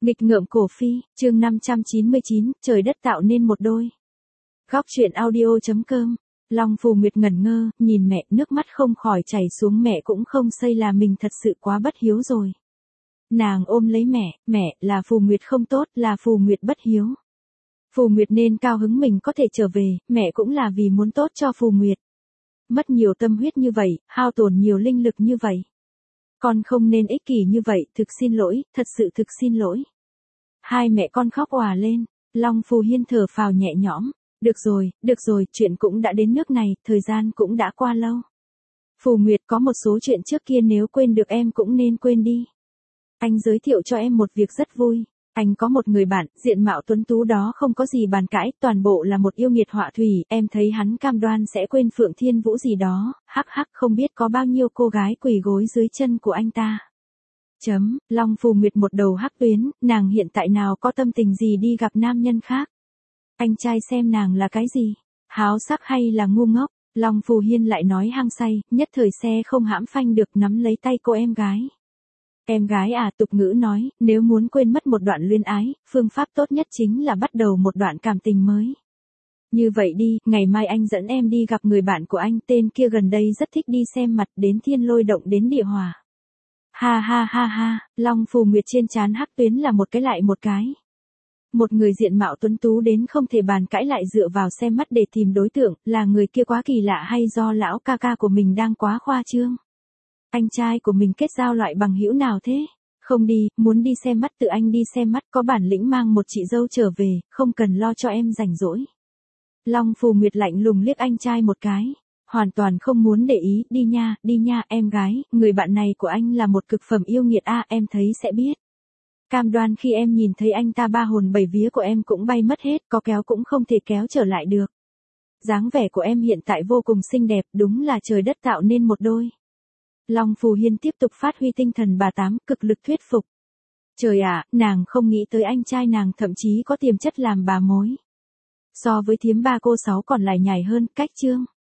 Nghịch ngợm cổ phi, chương 599, trời đất tạo nên một đôi. Góc truyện audio.com. Long Phù Nguyệt ngẩn ngơ, nhìn mẹ, nước mắt không khỏi chảy xuống, mẹ cũng không xây là mình thật sự quá bất hiếu rồi. Nàng ôm lấy mẹ, là Phù Nguyệt không tốt, là Phù Nguyệt bất hiếu. Phù Nguyệt nên cao hứng mình có thể trở về, mẹ cũng là vì muốn tốt cho Phù Nguyệt. Mất nhiều tâm huyết như vậy, hao tổn nhiều linh lực như vậy. Con không nên ích kỷ như vậy, thực xin lỗi, thật sự thực xin lỗi. Hai mẹ con khóc òa lên, Long Phù Hiên thở phào nhẹ nhõm, được rồi, chuyện cũng đã đến nước này, thời gian cũng đã qua lâu. Phù Nguyệt, có một số chuyện trước kia nếu quên được em cũng nên quên đi. Anh giới thiệu cho em một việc rất vui. Anh có một người bạn, diện mạo tuấn tú đó không có gì bàn cãi, toàn bộ là một yêu nghiệt họa thủy, em thấy hắn cam đoan sẽ quên Phượng Thiên Vũ gì đó, không biết có bao nhiêu cô gái quỳ gối dưới chân của anh ta. Long Phù Nguyệt một đầu hắc tuyến, nàng hiện tại nào có tâm tình gì đi gặp nam nhân khác. Anh trai xem nàng là cái gì? Háo sắc hay là ngu ngốc? Long Phù Hiên lại nói hăng say, nhất thời xe không hãm phanh được, nắm lấy tay cô em gái. Em gái à, tục ngữ nói, nếu muốn quên mất một đoạn luyến ái, phương pháp tốt nhất chính là bắt đầu một đoạn cảm tình mới. Như vậy đi, ngày mai anh dẫn em đi gặp người bạn của anh, tên kia gần đây rất thích đi xem mặt, đến thiên lôi động đến địa hỏa. Ha, Long Phù Nguyệt trên trán hắc tuyến là một cái lại một cái. Một người diện mạo tuấn tú đến không thể bàn cãi lại dựa vào xem mắt để tìm đối tượng, là người kia quá kỳ lạ hay do lão ca ca của mình đang quá khoa trương? Anh trai của mình kết giao loại bằng hữu nào thế? Không đi, muốn đi xem mắt tự anh đi xem mắt, có bản lĩnh mang một chị dâu trở về, không cần lo cho em rảnh rỗi. Long Phù Nguyệt lạnh lùng liếc anh trai một cái, hoàn toàn không muốn để ý, đi nha em gái, người bạn này của anh là một cực phẩm yêu nghiệt em thấy sẽ biết. Cam đoan khi em nhìn thấy anh ta ba hồn bảy vía của em cũng bay mất hết, có kéo cũng không thể kéo trở lại được. Dáng vẻ của em hiện tại vô cùng xinh đẹp, đúng là trời đất tạo nên một đôi. Long Phù Hiên tiếp tục phát huy tinh thần bà tám, cực lực thuyết phục. Trời ạ, nàng không nghĩ tới anh trai nàng thậm chí có tiềm chất làm bà mối. So với thiếm ba cô sáu còn lại nhảy hơn, cách chương.